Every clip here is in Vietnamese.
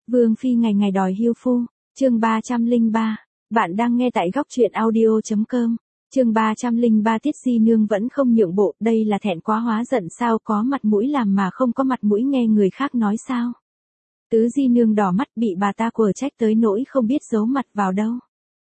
Vương phi ngày ngày đòi hiêu phu, chương 303. Bạn đang nghe tại góc truyện audio.com. Chương 303 Tiết Di Nương vẫn không nhượng bộ, đây là thẹn quá hóa giận sao, có mặt mũi làm mà không có mặt mũi nghe người khác nói sao. Tứ Di Nương đỏ mắt bị bà ta quở trách tới nỗi không biết giấu mặt vào đâu.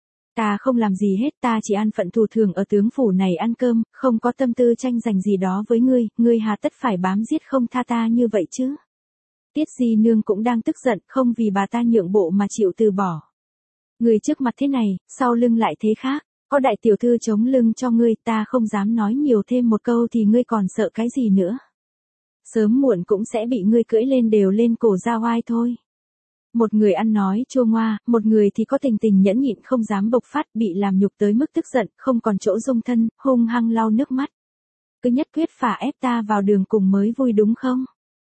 Ta không làm gì hết, ta chỉ an phận thù thường ở tướng phủ này ăn cơm, không có tâm tư tranh giành gì đó với ngươi hà tất phải bám giết không tha ta như vậy chứ. Tiết Di Nương cũng đang tức giận, không vì bà ta nhượng bộ mà chịu từ bỏ. Người trước mặt thế này, sau lưng lại thế khác, có đại tiểu thư chống lưng cho ngươi, ta không dám nói nhiều thêm một câu thì ngươi còn sợ cái gì nữa. Sớm muộn cũng sẽ bị ngươi cưỡi lên đều lên cổ ra oai thôi. Một người ăn nói chua ngoa, một người thì có tình tình nhẫn nhịn không dám bộc phát, bị làm nhục tới mức tức giận, không còn chỗ dung thân, hung hăng lau nước mắt. Cứ nhất quyết phả ép ta vào đường cùng mới vui đúng không?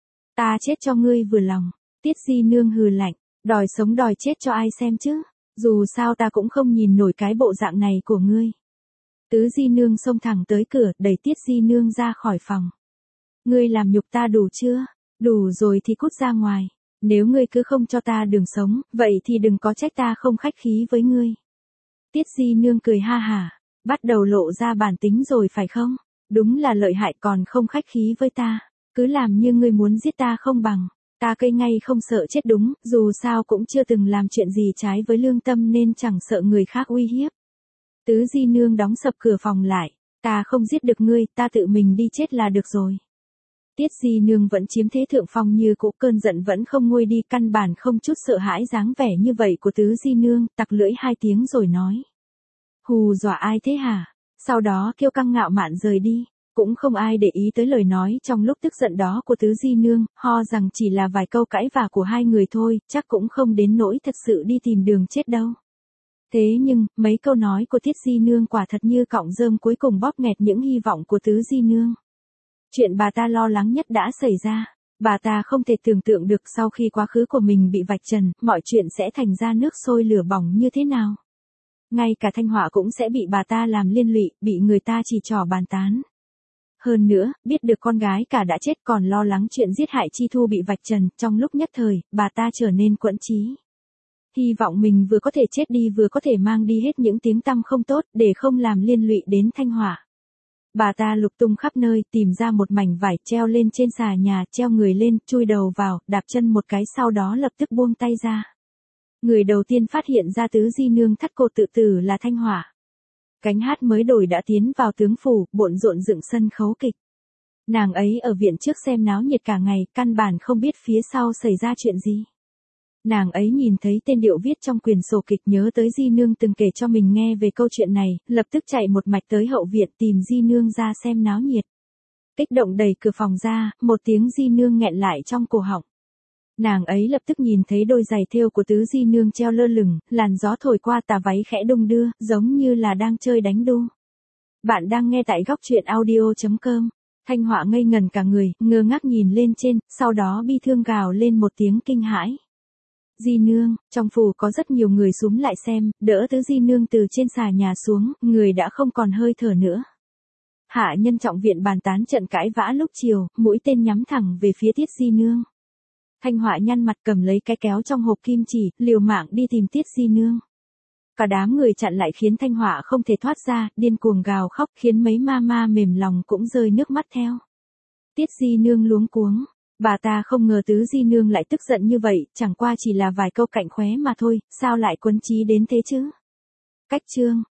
Ta chết cho ngươi vừa lòng. Tiết Di Nương hừ lạnh, đòi sống đòi chết cho ai xem chứ, dù sao ta cũng không nhìn nổi cái bộ dạng này của ngươi. Tứ Di Nương xông thẳng tới cửa, đẩy Tiết Di Nương ra khỏi phòng. Ngươi làm nhục ta đủ chưa? Đủ rồi thì cút ra ngoài. Nếu ngươi cứ không cho ta đường sống, vậy thì đừng có trách ta không khách khí với ngươi. Tiết Di Nương cười ha hả, bắt đầu lộ ra bản tính rồi phải không? Đúng là lợi hại, còn không khách khí với ta. Cứ làm như ngươi muốn giết ta không bằng. Ta cây ngay không sợ chết đúng, dù sao cũng chưa từng làm chuyện gì trái với lương tâm nên chẳng sợ người khác uy hiếp. Tứ Di Nương đóng sập cửa phòng lại. Ta không giết được ngươi, ta tự mình đi chết là được rồi. Tiết Di Nương vẫn chiếm thế thượng phong như cũ, cơn giận vẫn không nguôi đi, căn bản không chút sợ hãi dáng vẻ như vậy của Tứ Di Nương, tặc lưỡi 2 tiếng rồi nói. Hù dọa ai thế hả? Sau đó kiêu căng ngạo mạn rời đi. Cũng không ai để ý tới lời nói trong lúc tức giận đó của Tứ Di Nương, ho rằng chỉ là vài câu cãi vã của hai người thôi, chắc cũng không đến nỗi thật sự đi tìm đường chết đâu. Thế nhưng, mấy câu nói của Tiết Di Nương quả thật như cọng rơm cuối cùng bóp nghẹt những hy vọng của Tứ Di Nương. Chuyện bà ta lo lắng nhất đã xảy ra. Bà ta không thể tưởng tượng được sau khi quá khứ của mình bị vạch trần, mọi chuyện sẽ thành ra nước sôi lửa bỏng như thế nào. Ngay cả Thanh Họa cũng sẽ bị bà ta làm liên lụy, bị người ta chỉ trỏ bàn tán. Hơn nữa, biết được con gái cả đã chết còn lo lắng chuyện giết hại Chi Thu bị vạch trần, trong lúc nhất thời, bà ta trở nên quẫn trí. Hy vọng mình vừa có thể chết đi vừa có thể mang đi hết những tiếng tăm không tốt, để không làm liên lụy đến Thanh Họa. Bà ta lục tung khắp nơi, tìm ra một mảnh vải treo lên trên xà nhà, treo người lên, chui đầu vào, đạp chân một cái sau đó lập tức buông tay ra. Người đầu tiên phát hiện ra Tứ Di Nương thắt cổ tự tử là Thanh Họa. Cánh hát mới đổi đã tiến vào tướng phủ, bộn rộn dựng sân khấu kịch. Nàng ấy ở viện trước xem náo nhiệt cả ngày, căn bản không biết phía sau xảy ra chuyện gì. Nàng ấy nhìn thấy tên điệu viết trong quyển sổ kịch, nhớ tới Di Nương từng kể cho mình nghe về câu chuyện này, lập tức chạy một mạch tới hậu viện tìm Di Nương ra xem náo nhiệt. Kích động đẩy cửa phòng ra, một tiếng Di Nương nghẹn lại trong cổ họng. Nàng ấy lập tức nhìn thấy đôi giày thêu của Tứ Di Nương treo lơ lửng, làn gió thổi qua tà váy khẽ đung đưa, giống như là đang chơi đánh đu. Bạn đang nghe tại góc truyện audio.com. Thanh Họa ngây ngần cả người, ngơ ngác nhìn lên trên, sau đó bi thương gào lên một tiếng kinh hãi. Di Nương, trong phủ có rất nhiều người xúm lại xem, đỡ Tứ Di Nương từ trên xà nhà xuống, người đã không còn hơi thở nữa. Hạ nhân trọng viện bàn tán trận cãi vã lúc chiều, mũi tên nhắm thẳng về phía Tiết Di Nương. Thanh Họa nhăn mặt cầm lấy cái kéo trong hộp kim chỉ, liều mạng đi tìm Tiết Di Nương. Cả đám người chặn lại khiến Thanh Họa không thể thoát ra, điên cuồng gào khóc khiến mấy ma mềm lòng cũng rơi nước mắt theo. Tiết Di Nương luống cuống. Bà ta không ngờ Tứ Di Nương lại tức giận như vậy, chẳng qua chỉ là vài câu cạnh khóe mà thôi, sao lại quấn trí đến thế chứ? Cách chương,